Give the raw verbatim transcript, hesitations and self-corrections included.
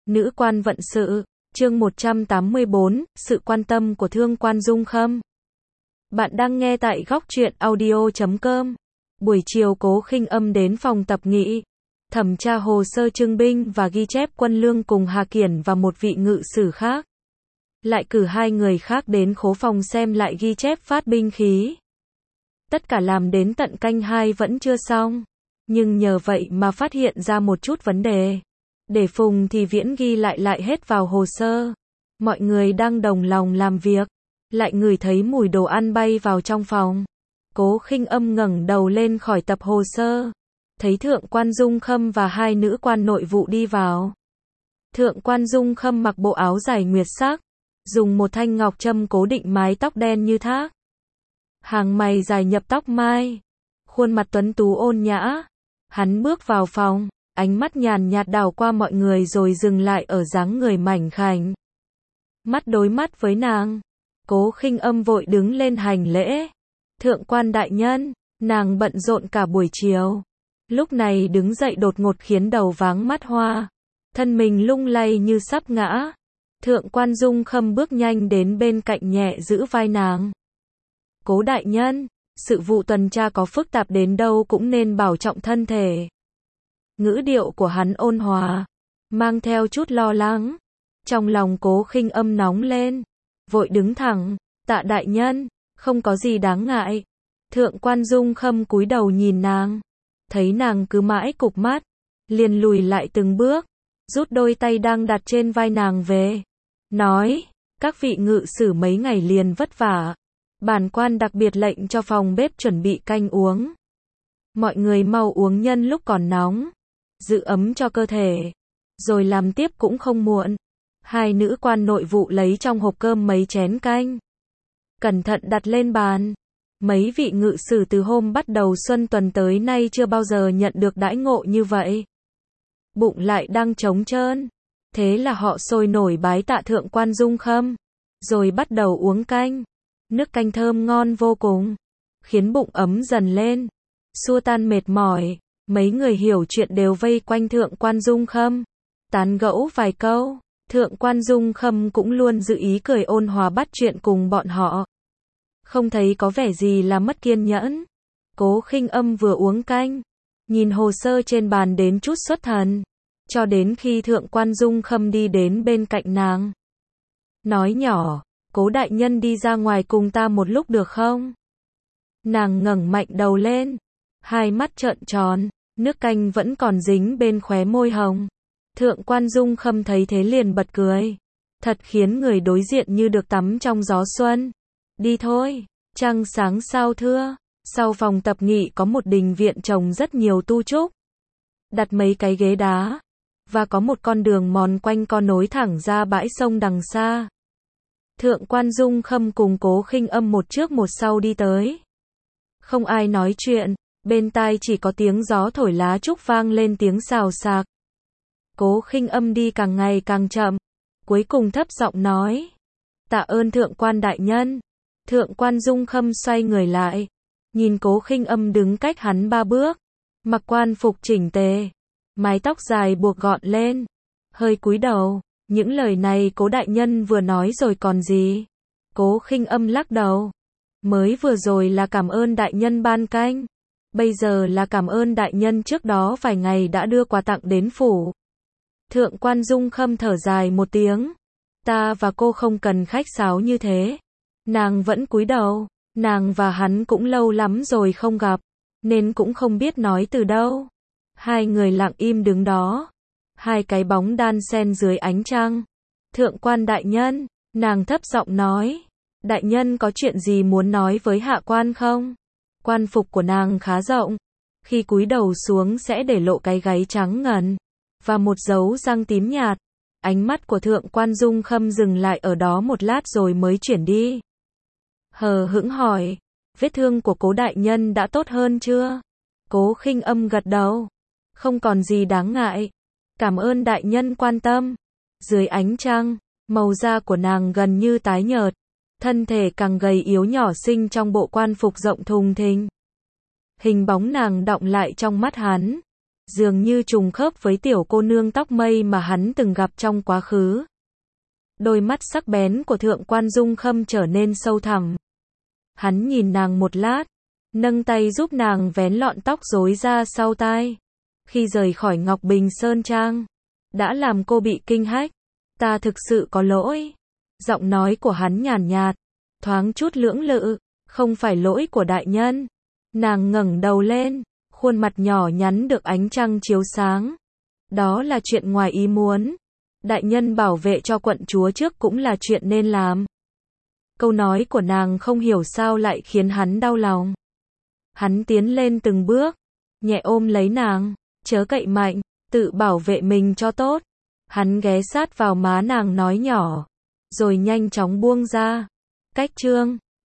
Nữ quan vận sự, chương một trăm tám mươi bốn, sự quan tâm của Thương quan Dung Khâm. Bạn đang nghe tại góc truyện audio chấm com. Buổi chiều Cố Khinh Âm đến phòng tập nghị, thẩm tra hồ sơ trưng binh và ghi chép quân lương cùng Hà Kiển và một vị ngự sử khác. Lại cử hai người khác đến khố phòng xem lại ghi chép phát binh khí. Tất cả làm đến tận canh hai vẫn chưa xong, nhưng nhờ vậy mà phát hiện ra một chút vấn đề. Để Phùng thì Viễn ghi lại lại hết vào hồ sơ. Mọi người đang đồng lòng làm việc, lại ngửi thấy mùi đồ ăn bay vào trong phòng. Cố Khinh Âm ngẩng đầu lên khỏi tập hồ sơ, thấy Thượng quan Dung Khâm và hai nữ quan nội vụ đi vào. Thượng quan Dung Khâm mặc bộ áo dài nguyệt sắc, dùng một thanh ngọc châm cố định mái tóc đen như thác. Hàng mày dài nhập tóc mai, khuôn mặt tuấn tú ôn nhã. Hắn bước vào phòng, ánh mắt nhàn nhạt đảo qua mọi người rồi dừng lại ở dáng người mảnh khảnh. Mắt đối mắt với nàng, Cố Khinh Âm vội đứng lên hành lễ. Thượng quan đại nhân, nàng bận rộn cả buổi chiều, lúc này đứng dậy đột ngột khiến đầu váng mắt hoa, thân mình lung lay như sắp ngã. Thượng quan Dung Khâm bước nhanh đến bên cạnh nhẹ giữ vai nàng. Cố đại nhân, sự vụ tuần tra có phức tạp đến đâu cũng nên bảo trọng thân thể. Ngữ điệu của hắn ôn hòa, mang theo chút lo lắng. Trong lòng Cố Khinh Âm nóng lên, vội đứng thẳng. Tạ đại nhân, không có gì đáng ngại. Thượng quan Dung Khâm cúi đầu nhìn nàng, thấy nàng cứ mãi cụp mắt, liền lùi lại từng bước, rút đôi tay đang đặt trên vai nàng về, nói: các vị ngự sử mấy ngày liền vất vả, bản quan đặc biệt lệnh cho phòng bếp chuẩn bị canh uống. Mọi người mau uống nhân lúc còn nóng, giữ ấm cho cơ thể, rồi làm tiếp cũng không muộn. Hai nữ quan nội vụ lấy trong hộp cơm mấy chén canh, cẩn thận đặt lên bàn. Mấy vị ngự sử từ hôm bắt đầu xuân tuần tới nay chưa bao giờ nhận được đãi ngộ như vậy. Bụng lại đang trống trơn, thế là họ sôi nổi bái tạ Thượng quan Dung Khâm, rồi bắt đầu uống canh. Nước canh thơm ngon vô cùng, khiến bụng ấm dần lên, xua tan mệt mỏi. Mấy người hiểu chuyện đều vây quanh Thượng quan Dung Khâm, tán gẫu vài câu. Thượng quan Dung Khâm cũng luôn giữ ý cười ôn hòa bắt chuyện cùng bọn họ, không thấy có vẻ gì là mất kiên nhẫn. Cố Khinh Âm vừa uống canh, nhìn hồ sơ trên bàn đến chút xuất thần, cho đến khi Thượng quan Dung Khâm đi đến bên cạnh nàng, nói nhỏ: Cố đại nhân đi ra ngoài cùng ta một lúc được không? Nàng ngẩng mạnh đầu lên, hai mắt trợn tròn, nước canh vẫn còn dính bên khóe môi hồng. Thượng quan Dung Khâm thấy thế liền bật cười, thật khiến người đối diện như được tắm trong gió xuân. Đi thôi, trăng sáng sao thưa. Sau phòng tập nghị có một đình viện trồng rất nhiều tu trúc, đặt mấy cái ghế đá, và có một con đường mòn quanh co nối thẳng ra bãi sông đằng xa. Thượng quan Dung Khâm cùng Cố Khinh Âm một trước một sau đi tới. Không ai nói chuyện, bên tai chỉ có tiếng gió thổi lá trúc vang lên tiếng xào xạc. Cố Khinh Âm đi càng ngày càng chậm, cuối cùng thấp giọng nói: tạ ơn Thượng quan đại nhân. Thượng quan Dung Khâm xoay người lại, nhìn Cố Khinh Âm đứng cách hắn ba bước, mặc quan phục chỉnh tề, mái tóc dài buộc gọn lên, hơi cúi đầu. Những lời này Cố đại nhân vừa nói rồi còn gì? Cố Khinh Âm lắc đầu. Mới vừa rồi là cảm ơn đại nhân ban canh, bây giờ là cảm ơn đại nhân trước đó vài ngày đã đưa quà tặng đến phủ. Thượng quan Dung Khâm thở dài một tiếng. Ta và cô không cần khách sáo như thế. Nàng vẫn cúi đầu, nàng và hắn cũng lâu lắm rồi không gặp, nên cũng không biết nói từ đâu. Hai người lặng im đứng đó, hai cái bóng đan xen dưới ánh trăng. Thượng quan đại nhân, nàng thấp giọng nói: đại nhân có chuyện gì muốn nói với hạ quan không? Quan phục của nàng khá rộng, khi cúi đầu xuống sẽ để lộ cái gáy trắng ngần và một dấu răng tím nhạt. Ánh mắt của Thượng quan Dung Khâm dừng lại ở đó một lát rồi mới chuyển đi. Hờ hững hỏi: vết thương của Cố đại nhân đã tốt hơn chưa? Cố Khinh Âm gật đầu: không còn gì đáng ngại. Cảm ơn đại nhân quan tâm. Dưới ánh trăng, màu da của nàng gần như tái nhợt, thân thể càng gầy yếu nhỏ xinh trong bộ quan phục rộng thùng thình. Hình bóng nàng đọng lại trong mắt hắn, dường như trùng khớp với tiểu cô nương tóc mây mà hắn từng gặp trong quá khứ. Đôi mắt sắc bén của Thượng quan Dung Khâm trở nên sâu thẳm. Hắn nhìn nàng một lát, nâng tay giúp nàng vén lọn tóc rối ra sau tai. Khi rời khỏi Ngọc Bình Sơn Trang, đã làm cô bị kinh hách. Ta thực sự có lỗi. Giọng nói của hắn nhàn nhạt, thoáng chút lưỡng lự, không phải lỗi của đại nhân. Nàng ngẩng đầu lên, khuôn mặt nhỏ nhắn được ánh trăng chiếu sáng. Đó là chuyện ngoài ý muốn. Đại nhân bảo vệ cho quận chúa trước cũng là chuyện nên làm. Câu nói của nàng không hiểu sao lại khiến hắn đau lòng. Hắn tiến lên từng bước, nhẹ ôm lấy nàng, chớ cậy mạnh, tự bảo vệ mình cho tốt. Hắn ghé sát vào má nàng nói nhỏ, rồi nhanh chóng buông ra. Cách chương